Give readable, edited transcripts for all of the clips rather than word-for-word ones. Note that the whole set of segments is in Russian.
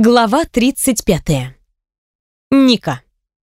Глава 35. Ника.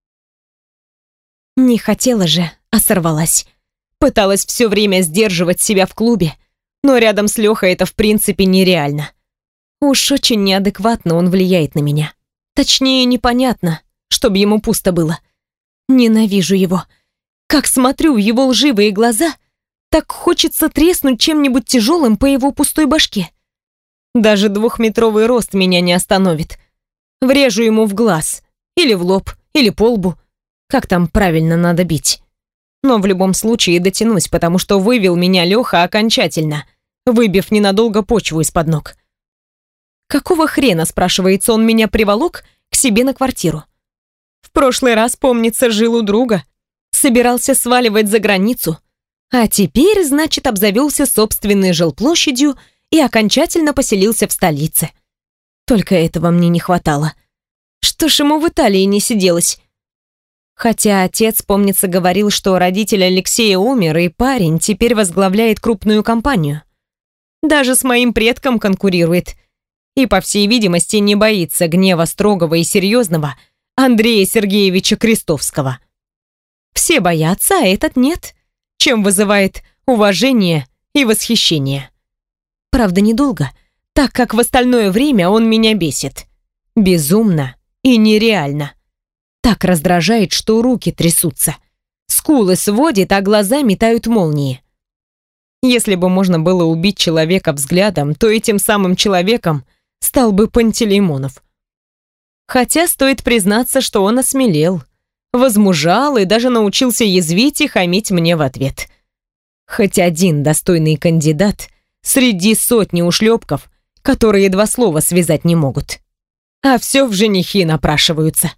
Не хотела же, а сорвалась. Пыталась все время сдерживать себя в клубе, но рядом с Лехой это в принципе нереально. Уж очень неадекватно он влияет на меня. Точнее, непонятно, чтобы ему пусто было. Ненавижу его. Как смотрю в его лживые глаза, так хочется треснуть чем-нибудь тяжелым по его пустой башке. Даже 2-метровый рост меня не остановит. Врежу ему в глаз, или в лоб, или по лбу. Как там правильно надо бить? Но в любом случае дотянусь, потому что вывел меня Леха окончательно, выбив ненадолго почву из-под ног. Какого хрена, спрашивается, он меня приволок к себе на квартиру? В прошлый раз, помнится, жил у друга, собирался сваливать за границу, а теперь, значит, обзавелся собственной жилплощадью и окончательно поселился в столице. Только этого мне не хватало. Что ж ему в Италии не сиделось? Хотя отец, помнится, говорил, что родитель Алексея умер, и парень теперь возглавляет крупную компанию. Даже с моим предком конкурирует. И, по всей видимости, не боится гнева строгого и серьезного Андрея Сергеевича Крестовского. Все боятся, а этот нет, чем вызывает уважение и восхищение. Правда, недолго, так как в остальное время он меня бесит. Безумно и нереально. Так раздражает, что руки трясутся. Скулы сводит, а глаза метают молнии. Если бы можно было убить человека взглядом, то этим самым человеком стал бы Пантелеймонов. Хотя стоит признаться, что он осмелел, возмужал и даже научился язвить и хамить мне в ответ. Хоть один достойный кандидат среди сотни ушлепков, которые 2 слова связать не могут. А все в женихи напрашиваются.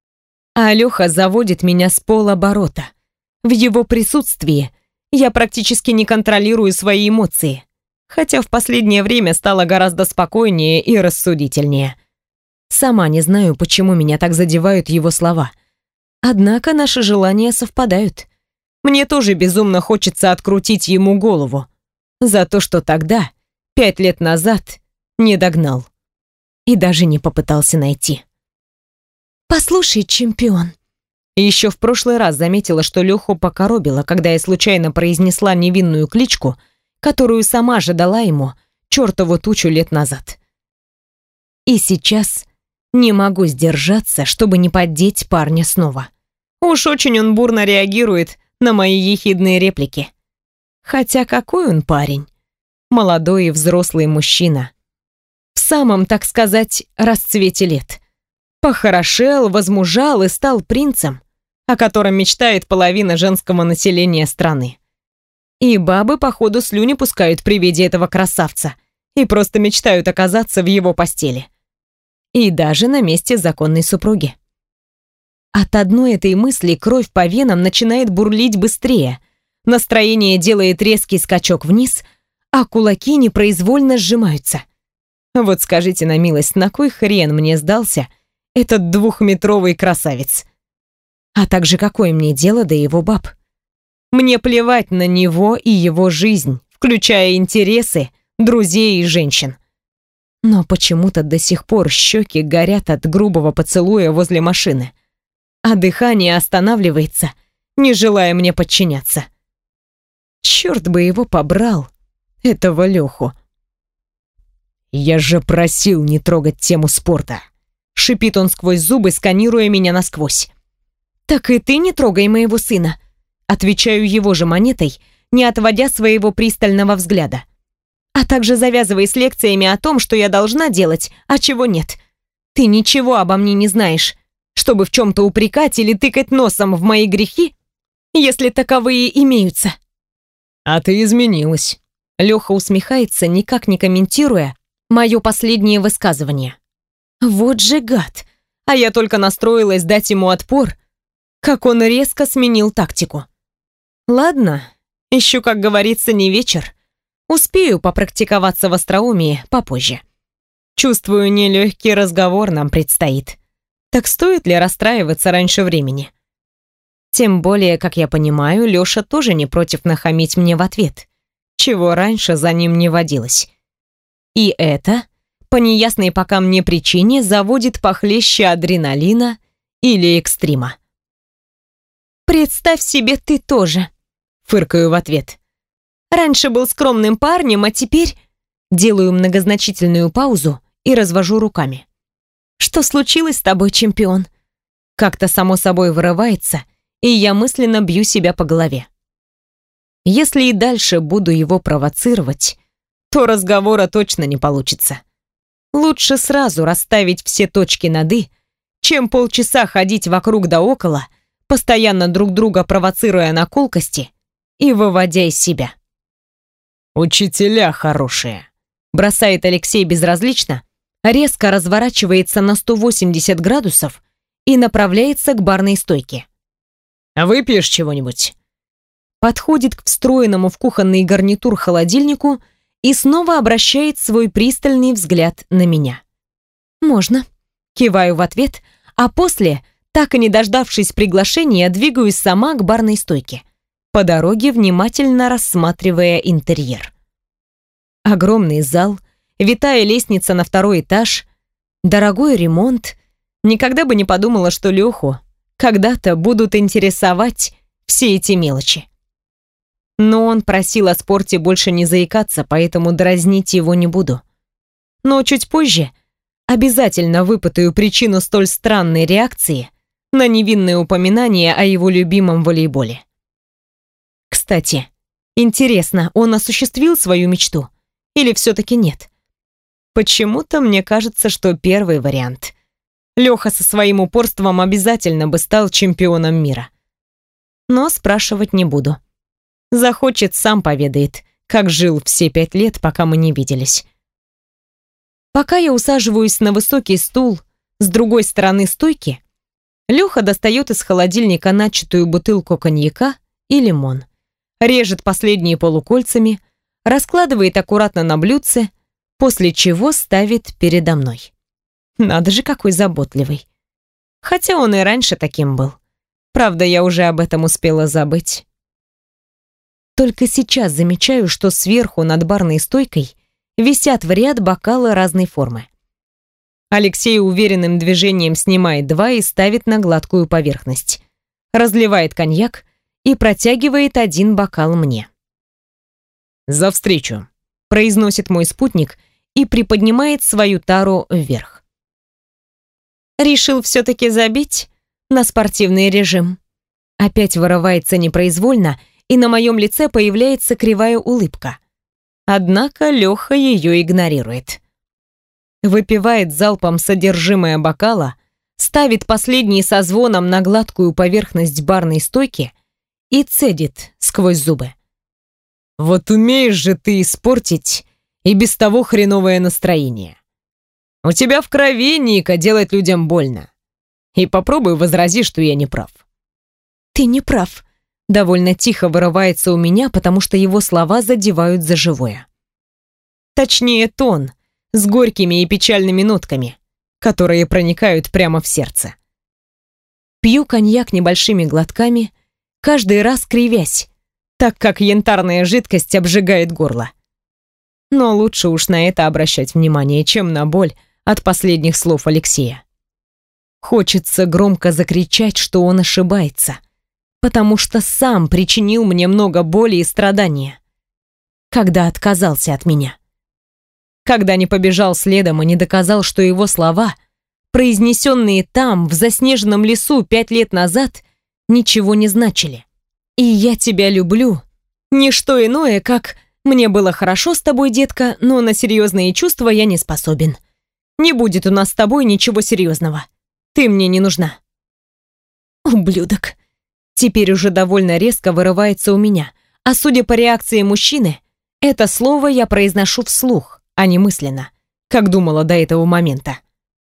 А Леха заводит меня с полоборота. В его присутствии я практически не контролирую свои эмоции, хотя в последнее время стало гораздо спокойнее и рассудительнее. Сама не знаю, почему меня так задевают его слова. Однако наши желания совпадают. Мне тоже безумно хочется открутить ему голову за то, что тогда, 5 лет назад, не догнал и даже не попытался найти. «Послушай, чемпион». Еще в прошлый раз заметила, что Леху покоробило, когда я случайно произнесла невинную кличку, которую сама же дала ему чертову тучу лет назад. И сейчас не могу сдержаться, чтобы не поддеть парня снова. Уж очень он бурно реагирует на мои ехидные реплики. Хотя какой он парень? Молодой и взрослый мужчина. В самом, так сказать, расцвете лет. Похорошел, возмужал и стал принцем, о котором мечтает половина женского населения страны. И бабы, походу, слюни пускают при виде этого красавца и просто мечтают оказаться в его постели. И даже на месте законной супруги. От одной этой мысли кровь по венам начинает бурлить быстрее, настроение делает резкий скачок вниз, а кулаки непроизвольно сжимаются. Вот скажите на милость, на кой хрен мне сдался этот 2-метровый красавец? А также какое мне дело до его баб? Мне плевать на него и его жизнь, включая интересы друзей и женщин. Но почему-то до сих пор щеки горят от грубого поцелуя возле машины, а дыхание останавливается, не желая мне подчиняться. Черт бы его побрал, этого Леху. «Я же просил не трогать тему спорта», — шипит он сквозь зубы, сканируя меня насквозь. «Так и ты не трогай моего сына», — отвечаю его же монетой, не отводя своего пристального взгляда. «А также завязывай с лекциями о том, что я должна делать, а чего нет. Ты ничего обо мне не знаешь, чтобы в чем-то упрекать или тыкать носом в мои грехи, если таковые имеются». «А ты изменилась». Леха усмехается, никак не комментируя мое последнее высказывание. Вот же гад. А я только настроилась дать ему отпор, как он резко сменил тактику. Ладно, еще, как говорится, не вечер. Успею попрактиковаться в остроумии попозже. Чувствую, нелегкий разговор нам предстоит. Так стоит ли расстраиваться раньше времени? Тем более, как я понимаю, Леша тоже не против нахамить мне в ответ, чего раньше за ним не водилось. И это по неясной пока мне причине заводит похлеще адреналина или экстрима. «Представь себе, ты тоже», — фыркаю в ответ. «Раньше был скромным парнем, а теперь...» Делаю многозначительную паузу и развожу руками. «Что случилось с тобой, чемпион?» Как-то само собой вырывается, и я мысленно бью себя по голове. Если и дальше буду его провоцировать, то разговора точно не получится. Лучше сразу расставить все точки над «и», чем полчаса ходить вокруг да около, постоянно друг друга провоцируя на колкости и выводя из себя. «Учителя хорошие», — бросает Алексей безразлично, резко разворачивается на 180 градусов и направляется к барной стойке. «А выпьешь чего-нибудь?» Подходит к встроенному в кухонный гарнитур холодильнику и снова обращает свой пристальный взгляд на меня. «Можно», — киваю в ответ, а после, так и не дождавшись приглашения, двигаюсь сама к барной стойке, по дороге внимательно рассматривая интерьер. Огромный зал, витая лестница на 2-й этаж, дорогой ремонт. Никогда бы не подумала, что Леху когда-то будут интересовать все эти мелочи. Но он просил о спорте больше не заикаться, поэтому дразнить его не буду. Но чуть позже обязательно выпытаю причину столь странной реакции на невинное упоминание о его любимом волейболе. Кстати, интересно, он осуществил свою мечту или все-таки нет? Почему-то мне кажется, что первый вариант. Леха со своим упорством обязательно бы стал чемпионом мира. Но спрашивать не буду. Захочет, сам поведает, как жил все 5 лет, пока мы не виделись. Пока я усаживаюсь на высокий стул с другой стороны стойки, Леха достает из холодильника начатую бутылку коньяка и лимон, режет последние полукольцами, раскладывает аккуратно на блюдце, после чего ставит передо мной. Надо же, какой заботливый. Хотя он и раньше таким был. Правда, я уже об этом успела забыть. Только сейчас замечаю, что сверху над барной стойкой висят в ряд бокалы разной формы. Алексей уверенным движением снимает 2 и ставит на гладкую поверхность. Разливает коньяк и протягивает 1 бокал мне. «За встречу», — произносит мой спутник и приподнимает свою тару вверх. Решил все-таки забить на спортивный режим. Опять вырывается непроизвольно, и на моем лице появляется кривая улыбка. Однако Леха ее игнорирует. Выпивает залпом содержимое бокала, ставит последний со звоном на гладкую поверхность барной стойки и цедит сквозь зубы. «Вот умеешь же ты испортить и без того хреновое настроение. У тебя в крови, Ника, делать людям больно. И попробуй возрази, что я не прав». «Ты не прав», — довольно тихо вырывается у меня, потому что его слова задевают за живое. Точнее, тон с горькими и печальными нотками, которые проникают прямо в сердце. Пью коньяк небольшими глотками, каждый раз кривясь, так как янтарная жидкость обжигает горло. Но лучше уж на это обращать внимание, чем на боль от последних слов Алексея. Хочется громко закричать, что он ошибается, потому что сам причинил мне много боли и страдания, когда отказался от меня. Когда не побежал следом и не доказал, что его слова, произнесенные там, в заснеженном лесу 5 лет назад, ничего не значили. И я тебя люблю. Не что иное, как «мне было хорошо с тобой, детка, но на серьезные чувства я не способен. Не будет у нас с тобой ничего серьезного. Ты мне не нужна». Ублюдок. Теперь уже довольно резко вырывается у меня, а судя по реакции мужчины, это слово я произношу вслух, а не мысленно, как думала до этого момента.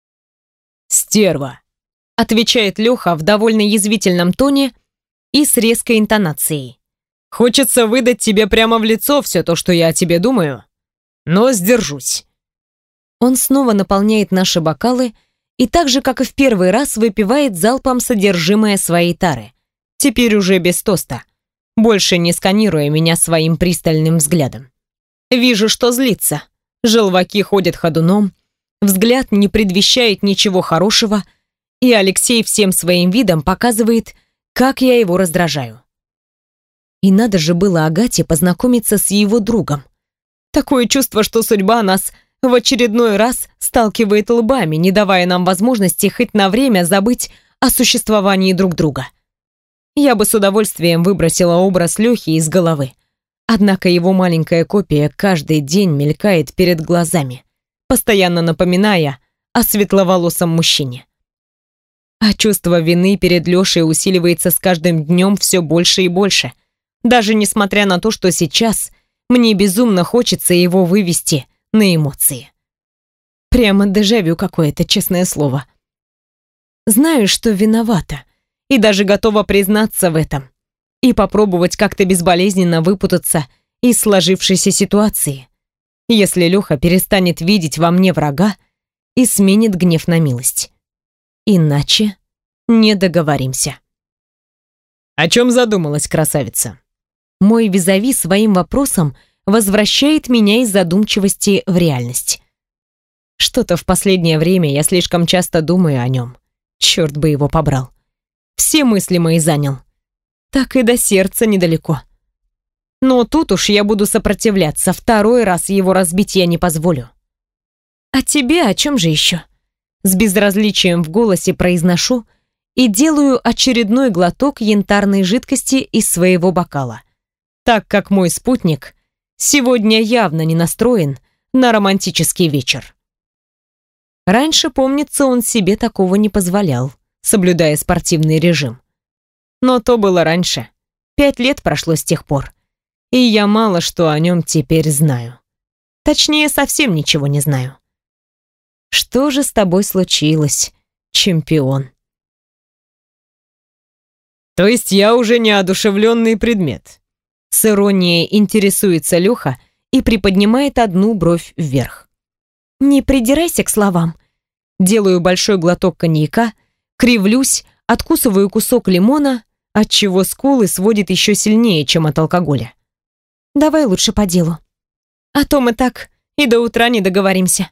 «Стерва», — отвечает Леха в довольно язвительном тоне и с резкой интонацией. «Хочется выдать тебе прямо в лицо все то, что я о тебе думаю, но сдержусь». Он снова наполняет наши бокалы и так же, как и в первый раз, выпивает залпом содержимое своей тары. Теперь уже без тоста, больше не сканируя меня своим пристальным взглядом. Вижу, что злится. Желваки ходят ходуном, Взгляд не предвещает ничего хорошего, и Алексей всем своим видом показывает, как я его раздражаю. И надо же было Агате познакомиться с его другом. Такое чувство, что судьба нас в очередной раз сталкивает лбами, не давая нам возможности хоть на время забыть о существовании друг друга. Я бы с удовольствием выбросила образ Лёхи из головы. Однако его маленькая копия каждый день мелькает перед глазами, постоянно напоминая о светловолосом мужчине. А чувство вины перед Лёшей усиливается с каждым днем все больше и больше, даже несмотря на то, что сейчас мне безумно хочется его вывести на эмоции. Прямо дежавю какое-то, честное слово. Знаю, что виновата, и даже готова признаться в этом и попробовать как-то безболезненно выпутаться из сложившейся ситуации, если Лёха перестанет видеть во мне врага и сменит гнев на милость. Иначе не договоримся. О чем задумалась красавица? Мой визави своим вопросом возвращает меня из задумчивости в реальность. Что-то в последнее время я слишком часто думаю о нем. Черт бы его побрал. Все мысли мои занял. Так и до сердца недалеко. Но тут уж я буду сопротивляться. Второй раз его разбить я не позволю. А тебе о чем же еще? С безразличием в голосе произношу и делаю очередной глоток янтарной жидкости из своего бокала, так как мой спутник сегодня явно не настроен на романтический вечер. Раньше, помнится, он себе такого не позволял, соблюдая спортивный режим. Но то было раньше. 5 лет прошло с тех пор, и я мало что о нем теперь знаю. Точнее, совсем ничего не знаю. Что же с тобой случилось, чемпион? То есть я уже неодушевленный предмет? С иронией интересуется Лёха и приподнимает одну бровь вверх. Не придирайся к словам. Делаю большой глоток коньяка, кривлюсь, откусываю кусок лимона, отчего скулы сводит еще сильнее, чем от алкоголя. Давай лучше по делу. А то мы так и до утра не договоримся.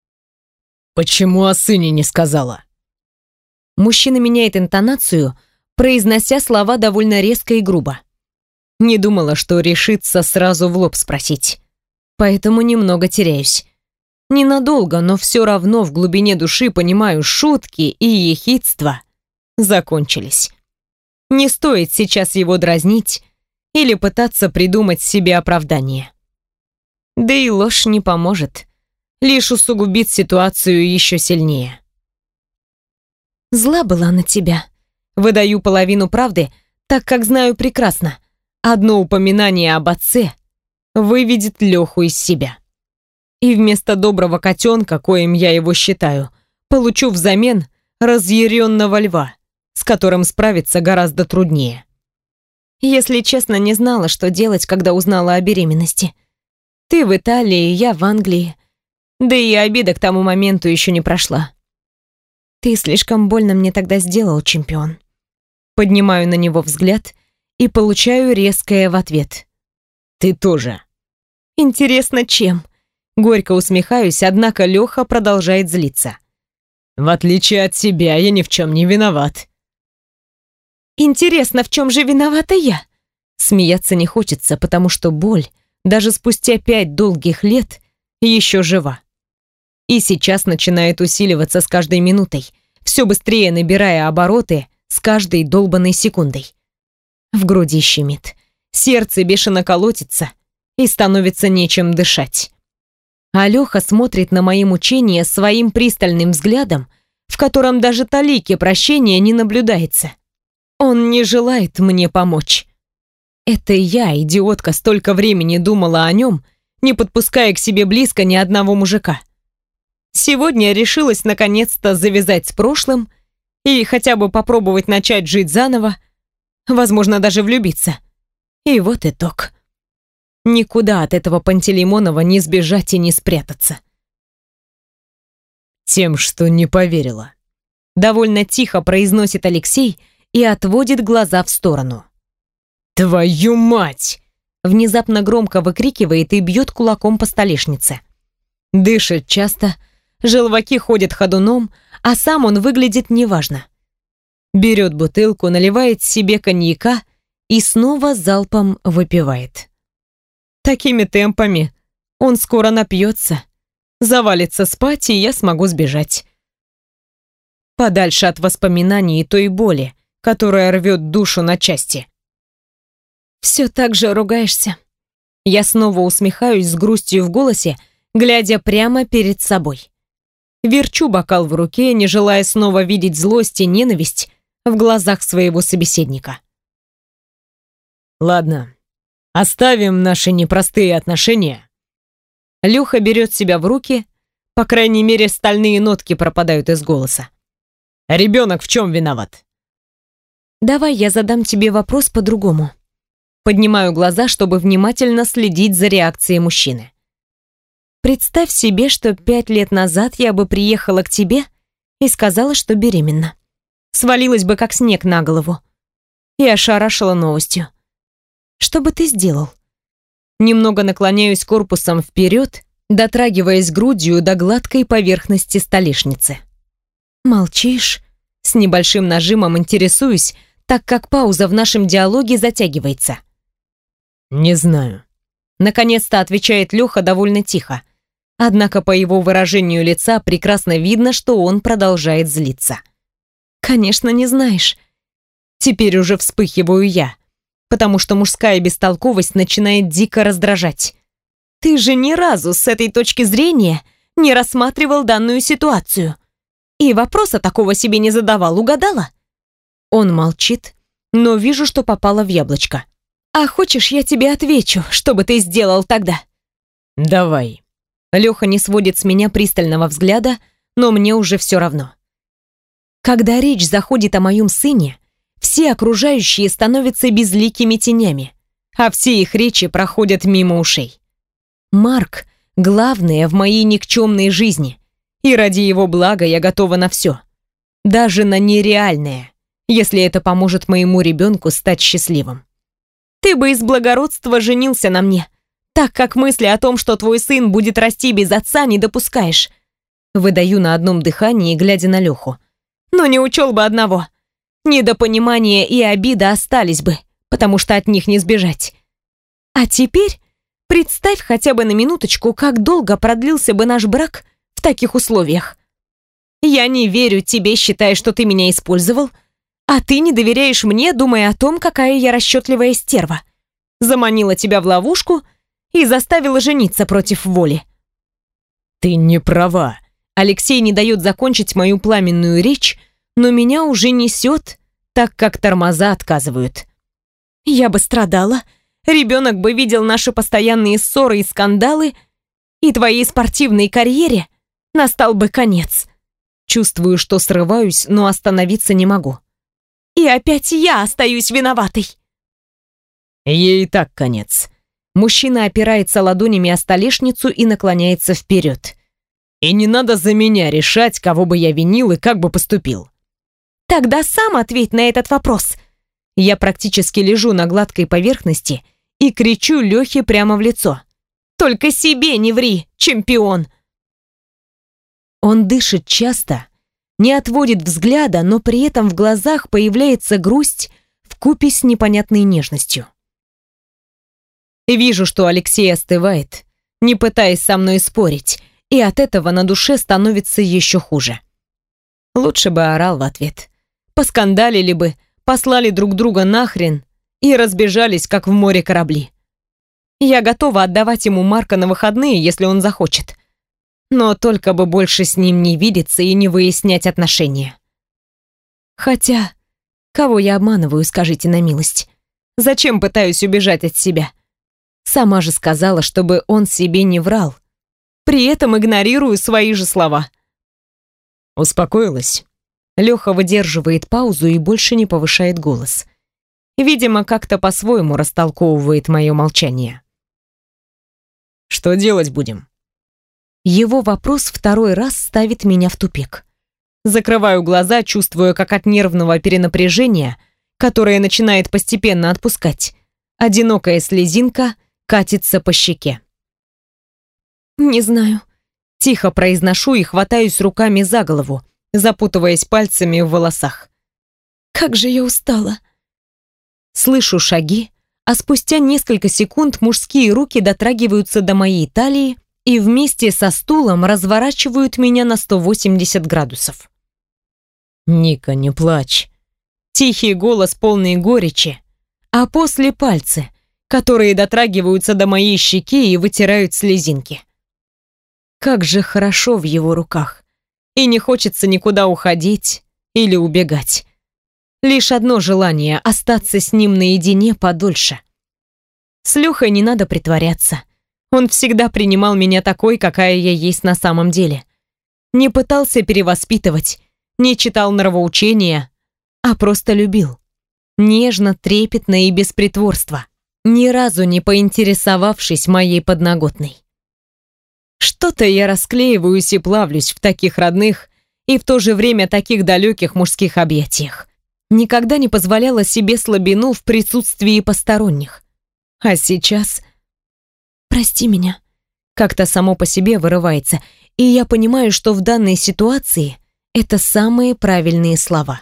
Почему о сыне не сказала? Мужчина меняет интонацию, произнося слова довольно резко и грубо. Не думала, что решится сразу в лоб спросить. Поэтому немного теряюсь. Ненадолго, но все равно в глубине души понимаю, шутки и ехидство закончились. Не стоит сейчас его дразнить или пытаться придумать себе оправдание. Да и ложь не поможет, лишь усугубит ситуацию еще сильнее. Зла была на тебя. Выдаю половину правды, так как знаю прекрасно. Одно упоминание об отце выведет Леху из себя. И вместо доброго котенка, коим я его считаю, получу взамен разъяренного льва, с которым справиться гораздо труднее. Если честно, не знала, что делать, когда узнала о беременности. Ты в Италии, я в Англии. Да и обида к тому моменту еще не прошла. Ты слишком больно мне тогда сделал, чемпион. Поднимаю на него взгляд и получаю резкое в ответ. Ты тоже. Интересно, чем? Горько усмехаюсь, однако Леха продолжает злиться. В отличие от тебя, я ни в чем не виноват. Интересно, в чем же виновата я? Смеяться не хочется, потому что боль, даже спустя 5 долгих лет, еще жива. И сейчас начинает усиливаться с каждой минутой, все быстрее набирая обороты с каждой долбанной секундой. В груди щемит, сердце бешено колотится и становится нечем дышать. А Леха смотрит на мои мучения своим пристальным взглядом, в котором даже талики прощения не наблюдается. Он не желает мне помочь. Это я, идиотка, столько времени думала о нем, не подпуская к себе близко ни одного мужика. Сегодня решилась наконец-то завязать с прошлым и хотя бы попробовать начать жить заново, возможно, даже влюбиться. И вот итог. Никуда от этого Пантелеймонова не сбежать и не спрятаться. Тем, что не поверила. Довольно тихо произносит Алексей и отводит глаза в сторону. «Твою мать!» Внезапно громко выкрикивает и бьет кулаком по столешнице. Дышит часто, Желваки ходят ходуном, а сам он выглядит неважно. Берет бутылку, наливает себе коньяка и снова залпом выпивает. Такими темпами он скоро напьется, завалится спать, и я смогу сбежать. Подальше от воспоминаний и той боли, которая рвет душу на части. Все так же ругаешься. Я снова усмехаюсь с грустью в голосе, глядя прямо перед собой. Верчу бокал в руке, не желая снова видеть злость и ненависть в глазах своего собеседника. Ладно, оставим наши непростые отношения. Леха берет себя в руки, по крайней мере, стальные нотки пропадают из голоса. Ребенок в чем виноват? Давай я задам тебе вопрос по-другому. Поднимаю глаза, чтобы внимательно следить за реакцией мужчины. Представь себе, что 5 лет назад я бы приехала к тебе и сказала, что беременна. Свалилась бы как снег на голову и ошарашила новостью. Что бы ты сделал? Немного наклоняюсь корпусом вперед, дотрагиваясь грудью до гладкой поверхности столешницы. Молчишь? С небольшим нажимом интересуюсь, так как пауза в нашем диалоге затягивается. Не знаю. Наконец-то отвечает Леха довольно тихо. Однако по его выражению лица прекрасно видно, что он продолжает злиться. Конечно, не знаешь. Теперь уже вспыхиваю я, потому что мужская бестолковость начинает дико раздражать. Ты же ни разу с этой точки зрения не рассматривал данную ситуацию. И вопроса такого себе не задавал, угадала? Он молчит, но вижу, что попала в яблочко. А хочешь, я тебе отвечу, что бы ты сделал тогда? Давай. Леха не сводит с меня пристального взгляда, но мне уже все равно. Когда речь заходит о моем сыне, все окружающие становятся безликими тенями, а все их речи проходят мимо ушей. Марк — главное в моей никчемной жизни, и ради его блага я готова на все, даже на нереальное, если это поможет моему ребенку стать счастливым. Ты бы из благородства женился на мне, так как мысли о том, что твой сын будет расти без отца, не допускаешь. Выдаю на одном дыхании, глядя на Леху. Но не учел бы одного. Недопонимание и обида остались бы, потому что от них не сбежать. А теперь представь хотя бы на минуточку, как долго продлился бы наш брак в таких условиях. Я не верю тебе, считая, что ты меня использовал, а ты не доверяешь мне, думая о том, какая я расчетливая стерва. Заманила тебя в ловушку и заставила жениться против воли. Ты не права. Алексей не дает закончить мою пламенную речь, но меня уже несет, так как тормоза отказывают. Я бы страдала, ребенок бы видел наши постоянные ссоры и скандалы, и твоей спортивной карьере настал бы конец. Чувствую, что срываюсь, но остановиться не могу. И опять я остаюсь виноватой. Ей и так конец. Мужчина опирается ладонями о столешницу и наклоняется вперед. И не надо за меня решать, кого бы я винил и как бы поступил. Тогда сам ответь на этот вопрос. Я практически лежу на гладкой поверхности и кричу Лехе прямо в лицо. Только себе не ври, чемпион. Он дышит часто, не отводит взгляда, но при этом в глазах появляется грусть вкупе с непонятной нежностью. Вижу, что Алексей остывает, не пытаясь со мной спорить, и от этого на душе становится еще хуже. Лучше бы орал в ответ. Поскандалили бы, послали друг друга нахрен и разбежались, как в море корабли. Я готова отдавать ему Марка на выходные, если он захочет. Но только бы больше с ним не видеться и не выяснять отношения. Хотя, кого я обманываю, скажите на милость? Зачем пытаюсь убежать от себя? Сама же сказала, чтобы он себе не врал. При этом игнорирую свои же слова. Успокоилась? Леха выдерживает паузу и больше не повышает голос. Видимо, как-то по-своему растолковывает мое молчание. Что делать будем? Его вопрос второй раз ставит меня в тупик. Закрываю глаза, чувствуя, как от нервного перенапряжения, которое начинает постепенно отпускать, одинокая слезинка катится по щеке. Не знаю. Тихо произношу и хватаюсь руками за голову, запутываясь пальцами в волосах. Как же я устала. Слышу шаги, а спустя несколько секунд мужские руки дотрагиваются до моей талии и вместе со стулом разворачивают меня на 180 градусов. «Ника, не плачь». Тихий голос, полный горечи, а после пальцы, которые дотрагиваются до моей щеки и вытирают слезинки. Как же хорошо в его руках, и не хочется никуда уходить или убегать. Лишь одно желание — остаться с ним наедине подольше. С Лёхой не надо притворяться. Он всегда принимал меня такой, какая я есть на самом деле. Не пытался перевоспитывать, не читал нравоучения, а просто любил. Нежно, трепетно и без притворства, ни разу не поинтересовавшись моей подноготной. Что-то я расклеиваюсь и плавлюсь в таких родных и в то же время таких далеких мужских объятиях. Никогда не позволяла себе слабину в присутствии посторонних. А сейчас... «Прости меня», как-то само по себе вырывается, и я понимаю, что в данной ситуации это самые правильные слова.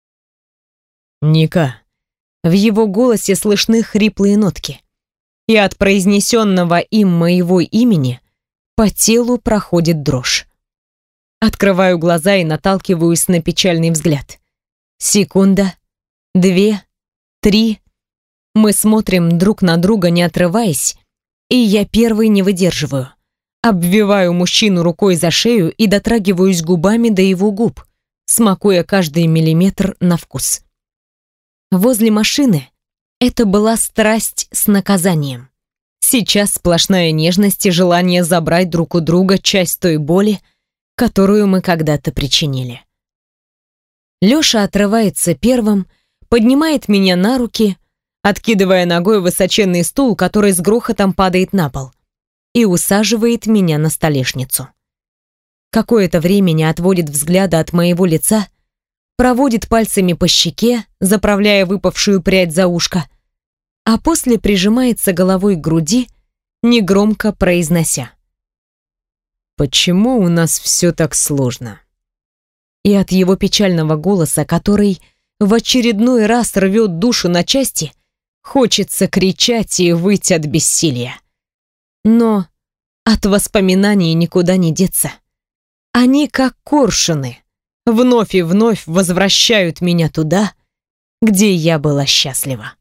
«Ника». В его голосе слышны хриплые нотки, и от произнесенного им моего имени по телу проходит дрожь. Открываю глаза и наталкиваюсь на печальный взгляд. Секунда, 2, 3. Мы смотрим друг на друга, не отрываясь, и я первый не выдерживаю. Обвиваю мужчину рукой за шею и дотрагиваюсь губами до его губ, смакуя каждый миллиметр на вкус. Возле машины это была страсть с наказанием. Сейчас сплошная нежность и желание забрать друг у друга часть той боли, которую мы когда-то причинили. Лёша отрывается первым, поднимает меня на руки, откидывая ногой высоченный стул, который с грохотом падает на пол, и усаживает меня на столешницу. Какое-то время не отводит взгляда от моего лица, проводит пальцами по щеке, заправляя выпавшую прядь за ушко, а после прижимается головой к груди, негромко произнося: «Почему у нас все так сложно?» И от его печального голоса, который в очередной раз рвет душу на части, хочется кричать и выть от бессилия. Но от воспоминаний никуда не деться. Они, как коршуны, вновь и вновь возвращают меня туда, где я была счастлива.